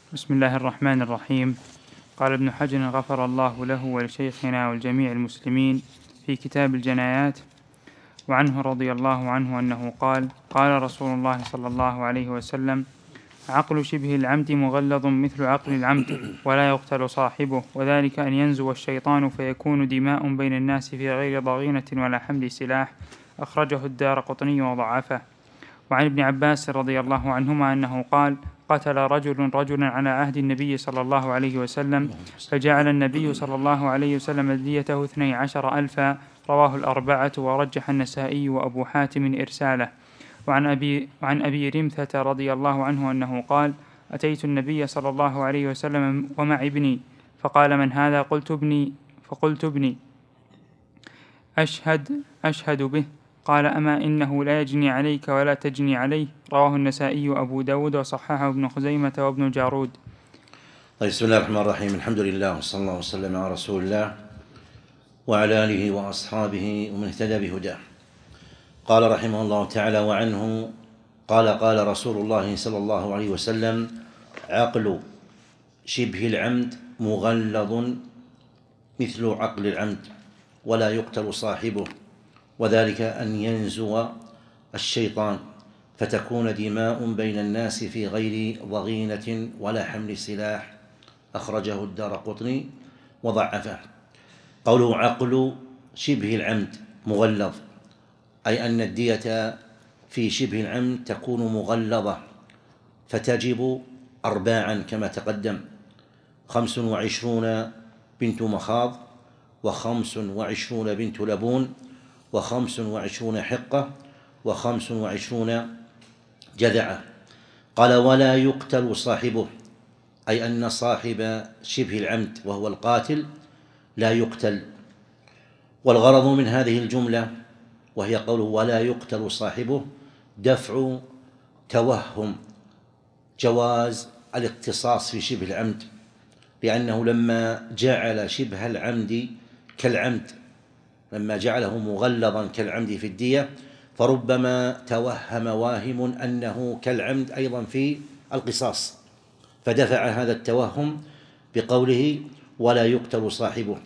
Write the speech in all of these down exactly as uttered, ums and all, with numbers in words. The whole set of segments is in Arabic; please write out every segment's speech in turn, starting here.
بسم الله الرحمن الرحيم. قال ابن حجر غفر الله له ولشيخنا والجميع المسلمين في كتاب الجنايات: وعنه رضي الله عنه أنه قال: قال رسول الله صلى الله عليه وسلم: عقل شبه العمد مغلظ مثل عقل العمد ولا يقتل صاحبه، وذلك أن ينزو الشيطان فيكون دماء بين الناس في غير ضغينة ولا حمل سلاح. أخرجه الدارقطني وضعفه. وعن ابن عباس رضي الله عنهما أنه قال: قتل رجل رجلا على عهد النبي صلى الله عليه وسلم، فجعل النبي صلى الله عليه وسلم ديته اثني عشر ألفا. رواه الأربعة، ورجح النسائي وأبو حاتم إرساله. وعن أبي, وعن أبي رمثة رضي الله عنه أنه قال: أتيت النبي صلى الله عليه وسلم ومع ابني، فقال: من هذا؟ قلت ابني فقلت ابني أشهد أشهد به. قال: أما إنه لا يجني عليك ولا تجني عليه. رواه النسائي وأبو داود، وصححه ابن خزيمة وابن جارود. طيب، بسم الله الرحمن الرحيم. الحمد لله، وصلى الله وسلم على رسول الله وعلى آله وأصحابه ومن اهتدى بهداه. قال رحمه الله تعالى: وعنه قال: قال رسول الله صلى الله عليه وسلم: عقل شبه العمد مغلظ مثل عقل العمد ولا يقتل صاحبه، وذلك أن ينزو الشيطان فتكون دماء بين الناس في غير ضغينة ولا حمل سلاح. أخرجه الدارقطني وضعفه. قوله عقل شبه العمد مغلظ، أي أن الدية في شبه العمد تكون مغلظة فتجب أرباعا كما تقدم: خمس وعشرون بنت مخاض، وخمس وعشرون بنت لبون، وخمس وعشرون حقة، وخمس وعشرون جذعة. قال: ولا يقتل صاحبه، أي أن صاحب شبه العمد وهو القاتل لا يقتل. والغرض من هذه الجملة وهي قوله ولا يقتل صاحبه دفع توهم جواز الاقتصاص في شبه العمد، لأنه لما جعل شبه العمد كالعمد لما جعله مغلظا كالعمد في الدية، فربما توهم واهم أنه كالعمد أيضا في القصاص، فدفع هذا التوهم بقوله ولا يقتل صاحبه.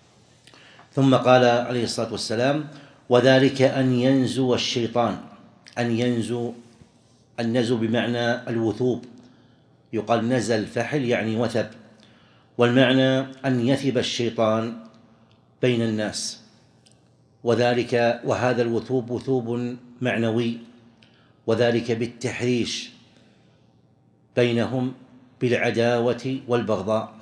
ثم قال عليه الصلاة والسلام: وذلك أن ينزو الشيطان. أن ينزو، النزو بمعنى الوثوب، يقال نزل الفحل يعني وثب، والمعنى أن يثب الشيطان بين الناس، وذلك وهذا الوثوب وثوب معنوي، وذلك بالتحريش بينهم بالعداوة والبغضاء،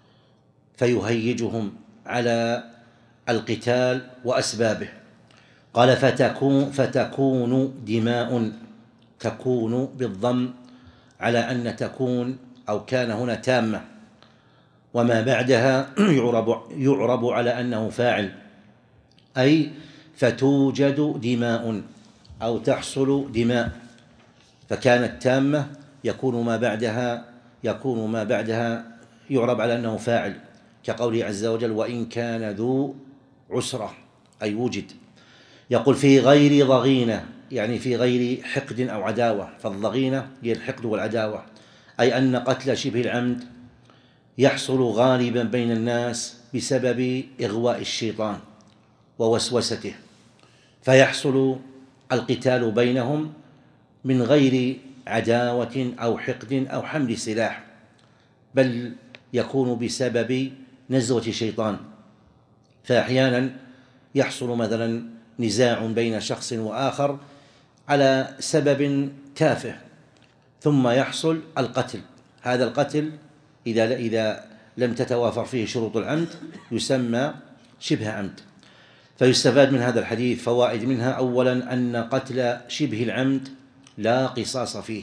فيهيجهم على القتال وأسبابه. قال: فتكون, فتكون دماء، تكون بالضم على أن تكون أو كان هنا تامة، وما بعدها يعرب, يعرب على أنه فاعل، أي فتوجد دماء أو تحصل دماء، فكانت تامة يكون ما بعدها يكون ما بعدها يعرب على أنه فاعل، كقوله عز وجل: وإن كان ذو عسرة، أي وجد. يقول: في غير ضغينة، يعني في غير حقد أو عداوة، فالضغينة هي الحقد والعداوة، أي أن قتل شبه العمد يحصل غالبا بين الناس بسبب إغواء الشيطان ووسوسته، فيحصل القتال بينهم من غير عداوة أو حقد أو حمل سلاح، بل يكون بسبب نزوة الشيطان. فأحيانا يحصل مثلا نزاع بين شخص وآخر على سبب تافه، ثم يحصل القتل. هذا القتل إذا إذا لم تتوافر فيه شروط العمد يسمى شبه عمد. فيستفاد من هذا الحديث فوائد، منها أولا أن قتل شبه العمد لا قصاص فيه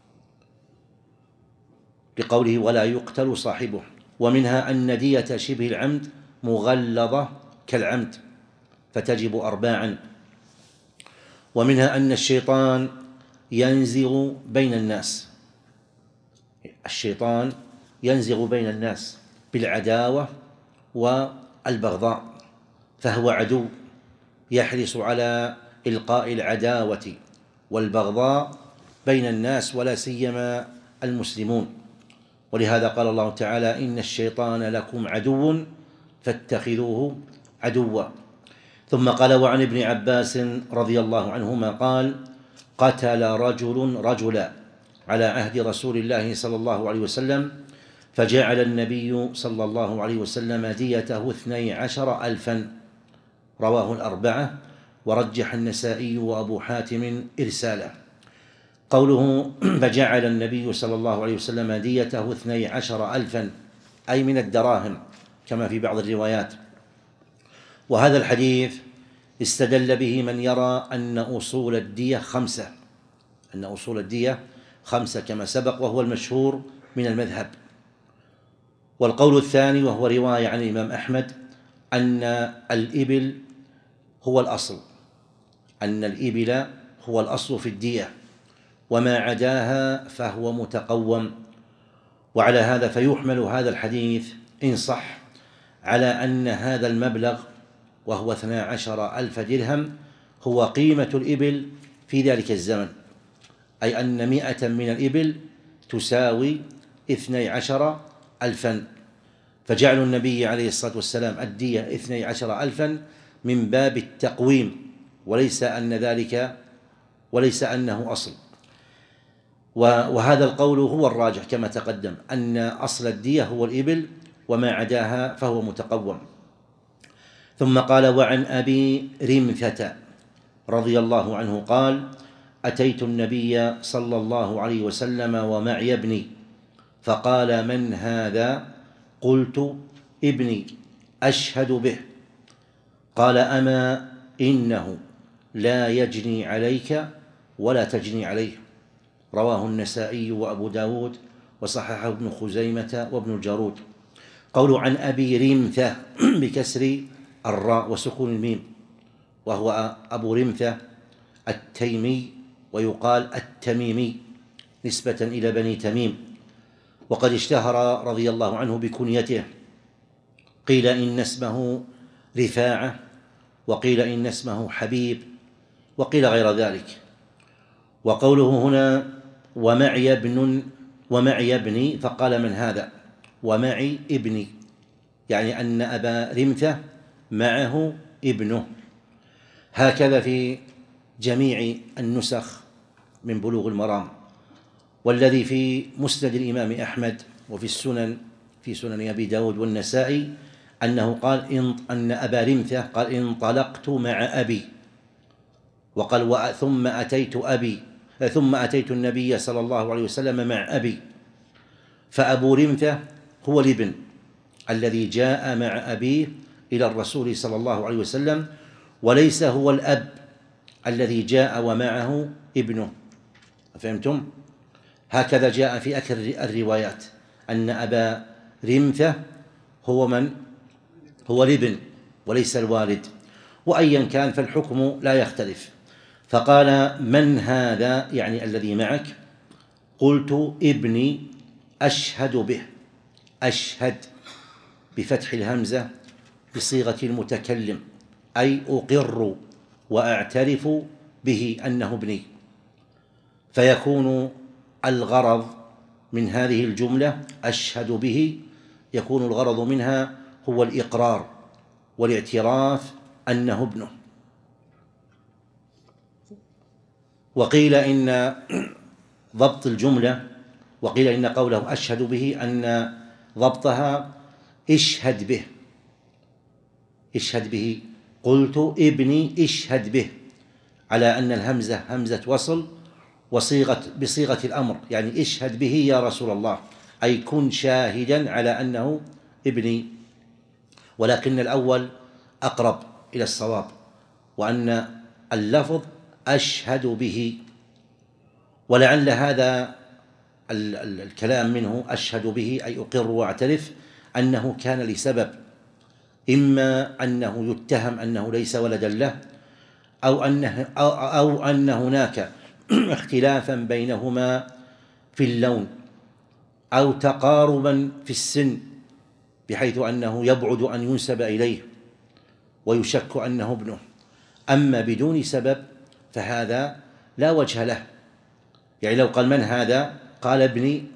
بقوله ولا يقتل صاحبه، ومنها أن دية شبه العمد مغلظة كالعمد فتجب أرباعا، ومنها أن الشيطان ينزغ بين الناس الشيطان ينزغ بين الناس بالعداوة والبغضاء، فهو عدو يحرص على إلقاء العداوة والبغضاء بين الناس ولا سيما المسلمون. ولهذا قال الله تعالى: إن الشيطان لكم عدو فاتخذوه عدوا. ثم قال: وعن ابن عباس رضي الله عنهما قال: قتل رجل رجلا على عهد رسول الله صلى الله عليه وسلم، فجعل النبي صلى الله عليه وسلم ديته اثني عشر ألفا. رواه الأربعة، ورجح النسائي وأبو حاتم إرساله. قوله فجعل النبي صلى الله عليه وسلم ديته اثني عشر ألفا أي من الدراهم كما في بعض الروايات. وهذا الحديث استدل به من يرى أن أصول الدية خمسة أن أصول الدية خمسة كما سبق، وهو المشهور من المذهب. والقول الثاني وهو رواية عن الإمام أحمد أن الإبل هو الأصل أن الإبل هو الأصل في الدية، وما عداها فهو متقوم. وعلى هذا فيحمل هذا الحديث إن صح على أن هذا المبلغ وهو اثنا عشر ألف درهم هو قيمة الإبل في ذلك الزمن، أي أن مئة من الإبل تساوي اثني عشر ألفا. فجعل النبي عليه الصلاة والسلام الدية اثني عشر ألفا من باب التقويم، وليس أن ذلك وليس أنه أصل. وهذا القول هو الراجح كما تقدم، أن أصل الدية هو الإبل، وما عداها فهو متقوم. ثم قال: وعن أبي رمثة رضي الله عنه قال: أتيت النبي صلى الله عليه وسلم ومعي ابني، فقال: من هذا؟ قلت: ابني أشهد به. قال: أما إنه لا يجني عليك ولا تجني عليه. رواه النسائي وأبو داود، وصححه ابن خزيمة وابن الجارود. قول عن أبي رمثة بكسر الراء وسكون الميم، وهو أبو رمثة التيمي، ويقال التميمي نسبة إلى بني تميم. وقد اشتهر رضي الله عنه بكنيته، قيل إن اسمه رفاعة، وقيل إن اسمه حبيب، وقيل غير ذلك. وقوله هنا ومعي ابن ومعي ابني، فقال: من هذا؟ ومعي ابني، يعني أن أبا رمثة معه ابنه. هكذا في جميع النسخ من بلوغ المرام. والذي في مسند الإمام أحمد وفي السنن في سنن أبي داود والنسائي أنه قال إن أن أبا رمثة قال: انطلقت مع أبي، وقال: ثم أتيت أبي ثم أتيت النبي صلى الله عليه وسلم مع أبي. فأبو رمثة هو الابن الذي جاء مع أبيه إلى الرسول صلى الله عليه وسلم، وليس هو الأب الذي جاء ومعه ابنه. فهمتم؟ هكذا جاء في آخر الروايات أن أبا رمثة هو من؟ هو الابن وليس الوالد. وأيا كان فالحكم لا يختلف. فقال: من هذا؟ يعني الذي معك. قلت: ابني أشهد به. أشهد بفتح الهمزة بصيغة المتكلم، أي أقر وأعترف به أنه ابني. فيكون الغرض من هذه الجملة أشهد به، يكون الغرض منها هو الإقرار والاعتراف أنه ابنه. وقيل إن ضبط الجملة وقيل إن قوله أشهد به أن ضبطها اشهد به اشهد به. قلت: ابني اشهد به، على أن الهمزة همزة وصل وصيغة بصيغة الأمر، يعني اشهد به يا رسول الله، أي كن شاهدا على أنه ابني. ولكن الأول أقرب إلى الصواب، وأن اللفظ أشهد به. ولعل هذا الكلام منه أشهد به أي أقر وأعترف أنه كان لسبب، إما أنه يتهم أنه ليس ولدا له، أو أنه أو, أو أن هناك اختلافا بينهما في اللون، أو تقاربا في السن بحيث أنه يبعد أن ينسب إليه ويشك أنه ابنه. أما بدون سبب فهذا لا وجه له. يعني لو قال: من هذا؟ قال: ابني،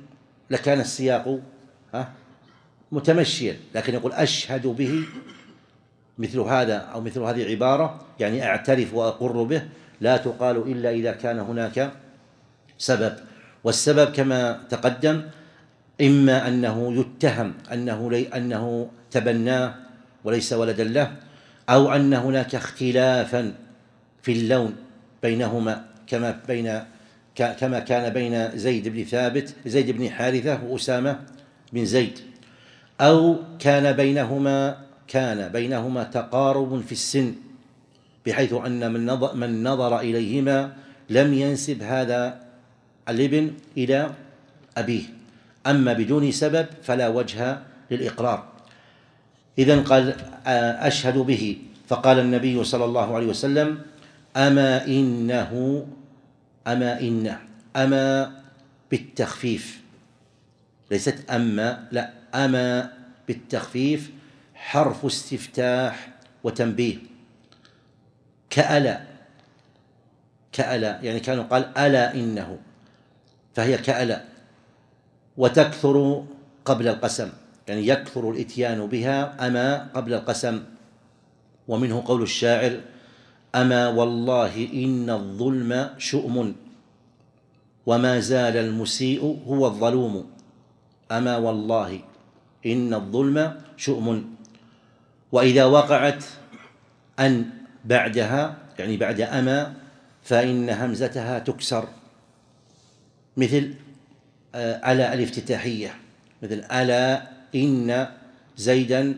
لكان السياق متمشيا، لكن يقول أشهد به مثل هذا أو مثل هذه عبارة يعني أعترف وأقر به، لا تقال إلا إذا كان هناك سبب. والسبب كما تقدم إما أنه يتهم أنه, لي أنه تبناه وليس ولدا له، أو أن هناك اختلافا في اللون بينهما كما بين كما كان بين زيد بن ثابت زيد بن حارثة وأسامة بن زيد، أو كان بينهما كان بينهما تقارب في السن بحيث أن من نظر, من نظر إليهما لم ينسب هذا الابن إلى أبيه، أما بدون سبب فلا وجه للإقرار. إذن قال أشهد به، فقال النبي صلى الله عليه وسلم أما إنه أما إنه أما بالتخفيف، ليست أما، لا، أما بالتخفيف حرف استفتاح وتنبيه، كألا كألا يعني كانوا قال ألا إنه، فهي كألا، وتكثر قبل القسم، يعني يكثر الإتيان بها أما قبل القسم. ومنه قول الشاعر أما والله إن الظلم شؤم وما زال المسيء هو الظلوم، أما والله إن الظلم شؤم. وإذا وقعت أن بعدها يعني بعد أما فإن همزتها تكسر، مثل ألا الافتتاحية، مثل ألا إن زيدا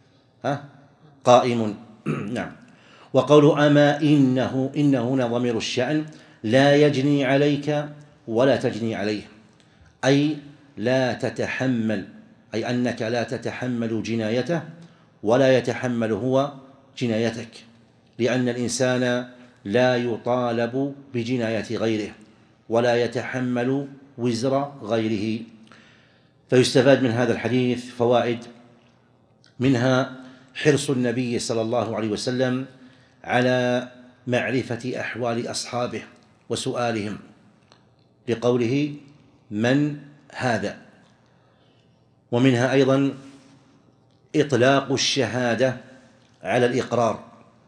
قائم. نعم. وقول أما إنه إنه هنا ضمير الشأن لا يجني عليك ولا تجني عليه، أي لا تتحمل، أي أنك لا تتحمل جنايته ولا يتحمل هو جنايتك، لأن الإنسان لا يطالب بجناية غيره ولا يتحمل وزر غيره. فيستفاد من هذا الحديث فوائد، منها حرص النبي صلى الله عليه وسلم على معرفة أحوال أصحابه وسؤالهم، لقوله من هذا. ومنها أيضا إطلاق الشهادة على الإقرار،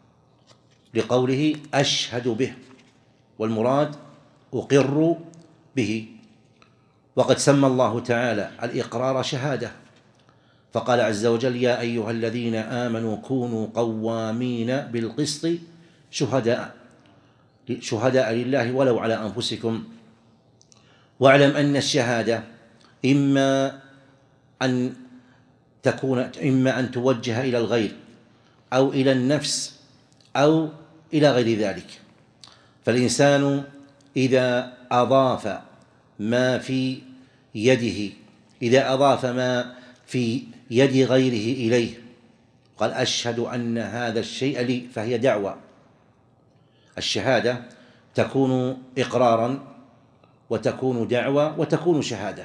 لقوله أشهد به، والمراد أقر به. وقد سمى الله تعالى الإقرار شهادة، فقال عز وجل يا أيها الذين آمنوا كونوا قوامين بالقسط شهداء شهداء لله ولو على أنفسكم. واعلم أن الشهادة إما أن تكون إما أن توجه إلى الغير أو إلى النفس أو إلى غير ذلك. فالإنسان إذا أضاف ما في يده إذا أضاف ما في يد غيره إليه، قال أشهد أن هذا الشيء لي، فهي دعوة. الشهادة تكون إقرارا وتكون دعوة وتكون شهادة.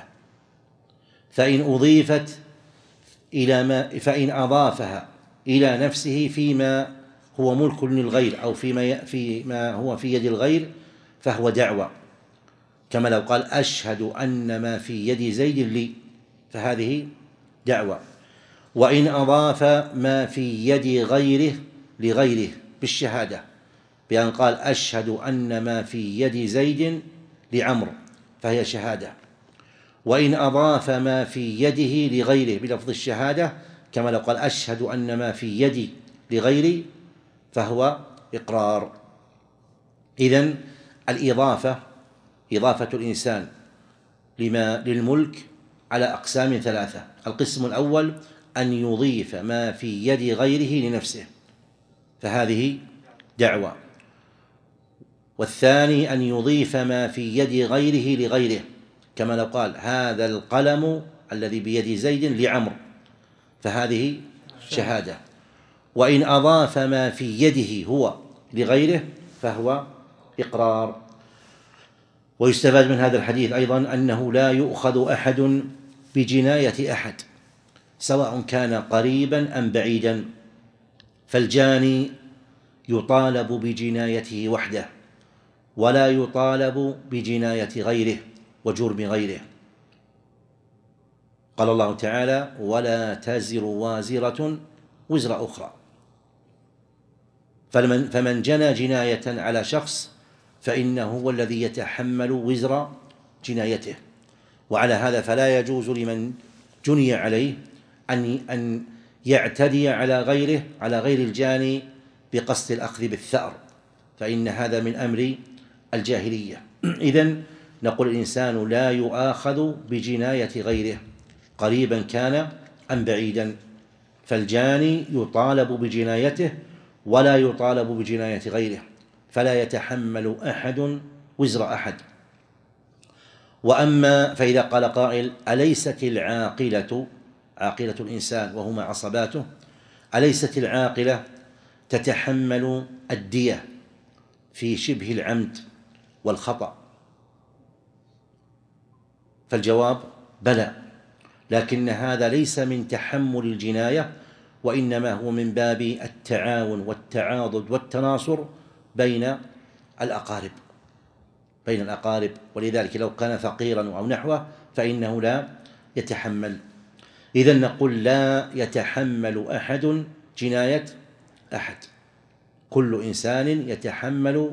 فإن أضيفت إلى ما فإن أضافها إلى نفسه فيما هو ملك للغير أو فيما فيما هو في يد الغير فهو دعوة، كما لو قال أشهد أن ما في يد زيد لي، فهذه دعوة. وإن أضاف ما في يد غيره لغيره بالشهادة، بأن قال أشهد أن ما في يد زيد لعمرو، فهي شهادة. وإن أضاف ما في يده لغيره بلفظ الشهادة، كما لو قال أشهد أن ما في يدي لغيري، فهو إقرار. إذن الإضافة إضافة الإنسان لما للملك على أقسام ثلاثة. القسم الأول أن يضيف ما في يد غيره لنفسه، فهذه دعوة. والثاني أن يضيف ما في يد غيره لغيره، كما لو قال هذا القلم الذي بيد زيد لعمرو، فهذه شهادة. وإن أضاف ما في يده هو لغيره فهو إقرار. ويستفاد من هذا الحديث أيضا أنه لا يؤخذ أحد بجناية أحد سواء كان قريبا أم بعيدا، فالجاني يطالب بجنايته وحده ولا يطالب بجناية غيره وجرم غيره. قال الله تعالى: ولا تزر وازرة وزر أخرى. فمن, فمن جنى جناية على شخص فإنه هو الذي يتحمل وزر جنايته. وعلى هذا فلا يجوز لمن جني عليه أن أن يعتدي على غيره على غير الجاني بقصد الأخذ بالثأر، فإن هذا من أمر الجاهلية. إذن نقول الإنسان لا يؤاخذ بجناية غيره قريبا كان أم بعيدا، فالجاني يطالب بجنايته ولا يطالب بجناية غيره، فلا يتحمل أحد وزر أحد. وأما فإذا قال قائل: أليست العاقلة، عاقلة الإنسان وهما عصباته، أليست العاقلة تتحمل الدية في شبه العمد والخطأ؟ فالجواب: بلى، لكن هذا ليس من تحمل الجناية، وإنما هو من باب التعاون والتعاضد والتناصر بين الأقارب بين الأقارب ولذلك لو كان فقيرا أو نحوه فإنه لا يتحمل. إذن نقول: لا يتحمل أحد جناية أحد، كل إنسان يتحمل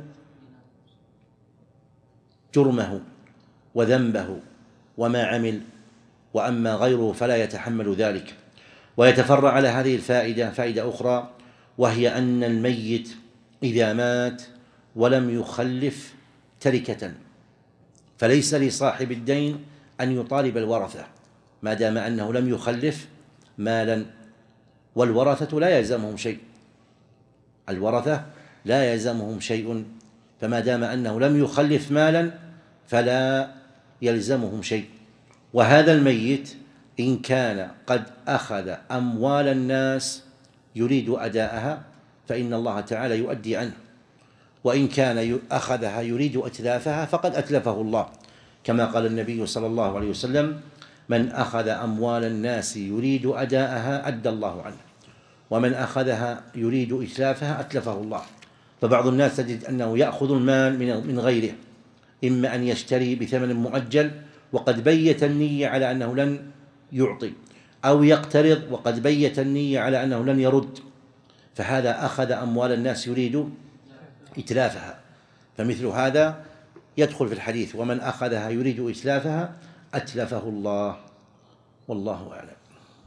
جرمه وذنبه وما عمل، وأما غيره فلا يتحمل ذلك. ويتفرع على هذه الفائدة فائدة أخرى، وهي أن الميت إذا مات ولم يخلف تركة فليس لصاحب الدين أن يطالب الورثة ما دام أنه لم يخلف مالا، والورثة لا يلزمهم شيء الورثة لا يلزمهم شيء فما دام أنه لم يخلف مالا فلا يلزمهم شيء. وهذا الميت إن كان قد أخذ أموال الناس يريد أداءها فإن الله تعالى يؤدي عنه، وإن كان أخذها يريد إتلافها فقد أتلفه الله، كما قال النبي صلى الله عليه وسلم: من أخذ أموال الناس يريد أداءها أدى الله عنه، ومن أخذها يريد إتلافها أتلفه الله. فبعض الناس تجد أنه يأخذ المال من غيره، إما أن يشتري بثمن مؤجل وقد بيت النية على أنه لن يعطي، أو يقترض وقد بيت النية على أنه لن يرد، فهذا أخذ أموال الناس يريد إتلافها، فمثل هذا يدخل في الحديث: ومن أخذها يريد إتلافها أتلفه الله. والله أعلم.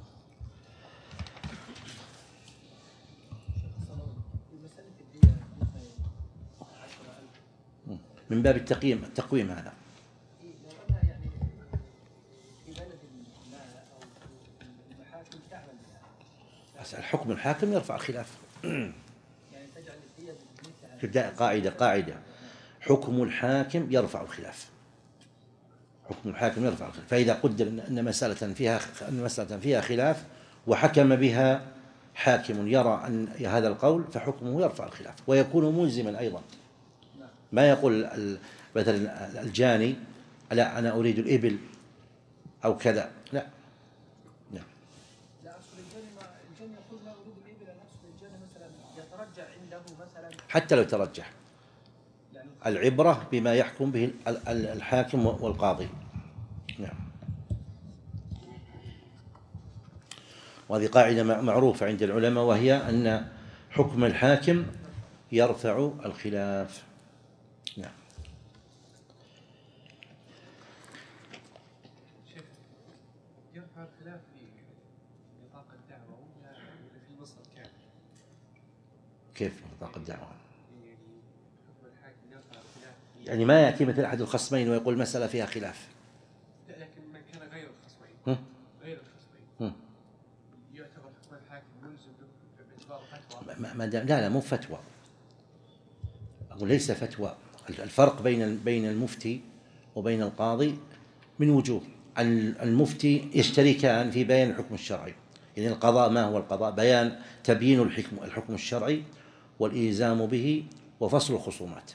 من باب التقييم التقويم هذا. الحكم الحاكم يرفع الخلاف. قاعدة قاعدة حكم الحاكم يرفع الخلاف حكم الحاكم يرفع الخلاف. فإذا قدر أن مسألة فيها أن مسألة فيها خلاف وحكم بها حاكم يرى أن هذا القول فحكمه يرفع الخلاف ويكون ملزما أيضا. ما يقول مثلا الجاني: لا أنا أريد الإبل أو كذا، لا لا حتى لو ترجح، العبرة بما يحكم به الحاكم والقاضي. نعم. وهذه قاعدة معروفة عند العلماء، وهي أن حكم الحاكم يرفع الخلاف. نعم. يرفع الخلاف في نطاق الدعوة ولا في المصدر كامل؟ كيف نطاق الدعوة؟ يعني يعني ما يأتي مثل أحد الخصمين ويقول المسألة فيها خلاف. لا، لكن من كان غير الخصمين غير الخصمين يعتبر حكم الحاكم ملزم باعتبار فتوى؟ ما لا لا مو فتوى، أقول ليس فتوى. الفرق بين بين المفتي وبين القاضي من وجوه. المفتي يشتركان في بيان الحكم الشرعي، يعني القضاء ما هو القضاء؟ بيان تبيين الحكم الحكم الشرعي والإلزام به وفصل الخصومات.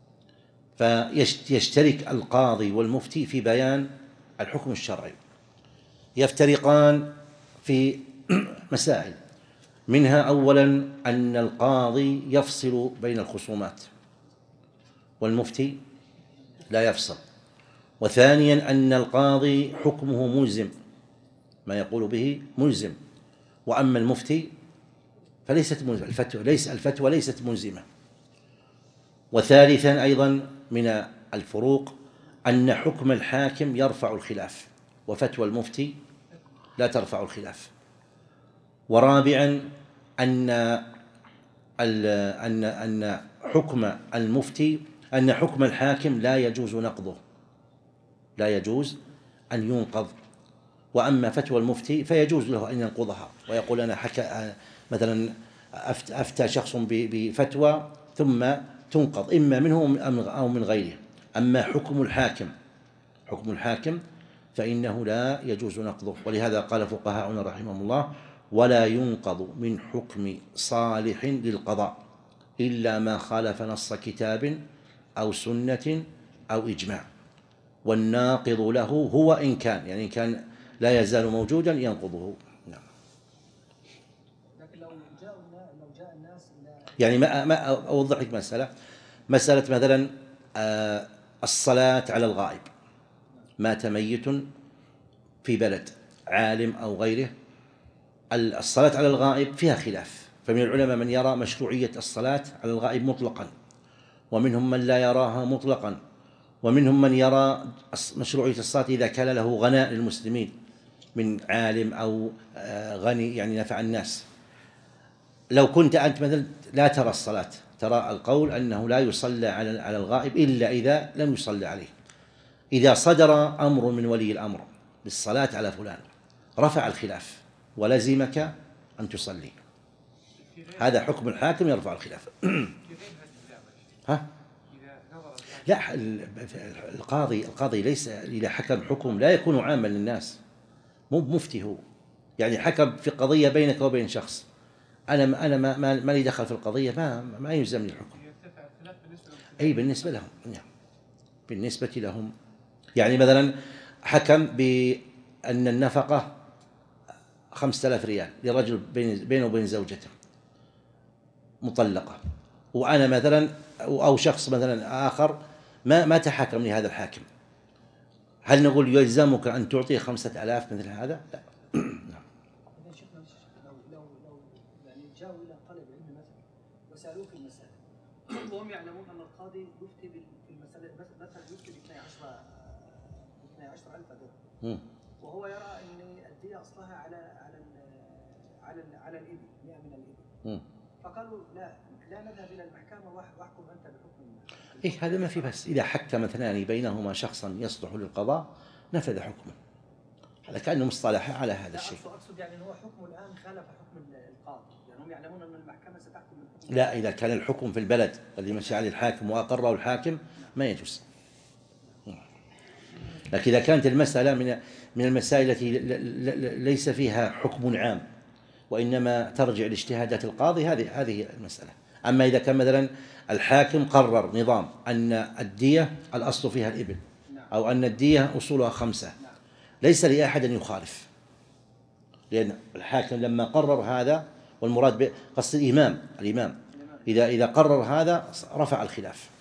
فيشترك القاضي والمفتي في بيان الحكم الشرعي. يفترقان في مسائل، منها أولا أن القاضي يفصل بين الخصومات والمفتي لا يفصل، وثانيا أن القاضي حكمه ملزم ما يقول به ملزم، وأما المفتي فليست ملزمة، الفتوى ليس الفتوى ليست ملزمة. وثالثا أيضا من الفروق أن حكم الحاكم يرفع الخلاف، وفتوى المفتي لا ترفع الخلاف. ورابعا أن أن أن حكم المفتي أن حكم الحاكم لا يجوز نقضه، لا يجوز أن ينقض. وأما فتوى المفتي فيجوز له أن ينقضها ويقول أنا حكى مثلا أفتى شخص بفتوى ثم تنقض إما منه أو من غيره. أما حكم الحاكم حكم الحاكم فإنه لا يجوز نقضه. ولهذا قال فقهاؤنا رحمهم الله: ولا ينقض من حكم صالح للقضاء إلا ما خالف نص كتاب أو سنة أو إجماع، والناقض له هو إن كان يعني إن كان لا يزال موجودا ينقضه. نعم. لكن لو جاء لو جاء الناس يعني ما ما أوضح لك مسألة مسألة مثلا آه الصلاة على الغائب. مات ميت في بلد عالم أو غيره، الصلاة على الغائب فيها خلاف، فمن العلماء من يرى مشروعية الصلاة على الغائب مطلقا، ومنهم من لا يراها مطلقا، ومنهم من يرى مشروعية الصلاة إذا كان له غناء للمسلمين من عالم أو غني يعني نفع الناس. لو كنت أنت مثلا لا ترى الصلاة، ترى القول أنه لا يصلى على الغائب إلا إذا لم يصلى عليه، إذا صدر أمر من ولي الأمر بالصلاة على فلان رفع الخلاف ولزمك أن تصلي. هذا حكم الحاكم يرفع الخلاف. ها؟ لا، القاضي القاضي ليس إذا حكم حكم لا يكون عاما للناس، مو مفتي هو، يعني حكم في قضية بينك وبين شخص، أنا أنا ما ما, ما لي دخل في القضية، ما ما يلزمني الحكم. أي بالنسبة لهم، يعني بالنسبة لهم، يعني مثلا حكم بأن النفقة خمسة آلاف ريال لرجل بينه وبين زوجته مطلقة، وأنا مثلا أو شخص مثلا آخر ما ما تحكم لهذا الحاكم، هل نقول يلزمك أن تعطي خمسة آلاف مثل هذا؟ لا. إذا شفنا لو لو لو يعني جاءوا إلى طلب علم مثلا وسألوه في المسألة وهم يعلمون أن القاضي يفتي في المسألة مثلا يفتي ب اثني عشر ألف درهم، وهو يرى أن الدية أصلها على على على على الإبل مئة من الإبل، فقالوا لا لا نذهب إلى المحكمة واحكم أنت بحكم. إيه هذا ما في بس، إذا حكم اثنان بينهما شخصا يصلح للقضاء نفذ حكمه، هذا كأنه مصطلح على هذا الشيء. أقصد يعني هو حكم الآن خالف حكم القاضي، يعني هم يعلمون أن المحكمة ستحكم الحكم. لا، إذا كان الحكم في البلد الذي مشى عليه الحاكم وأقره الحاكم ما يجوز. لكن إذا كانت المسألة من من المسائل التي ليس فيها حكم عام وإنما ترجع لاجتهادات القاضي، هذه هذه المسألة. أما إذا كان مثلا الحاكم قرر نظام أن الدية الأصل فيها الإبل، أو أن الدية أصولها خمسة، ليس لأحد أن يخالف، لأن الحاكم لما قرر هذا، والمراد قصد الإمام الإمام إذا إذا قرر هذا رفع الخلاف.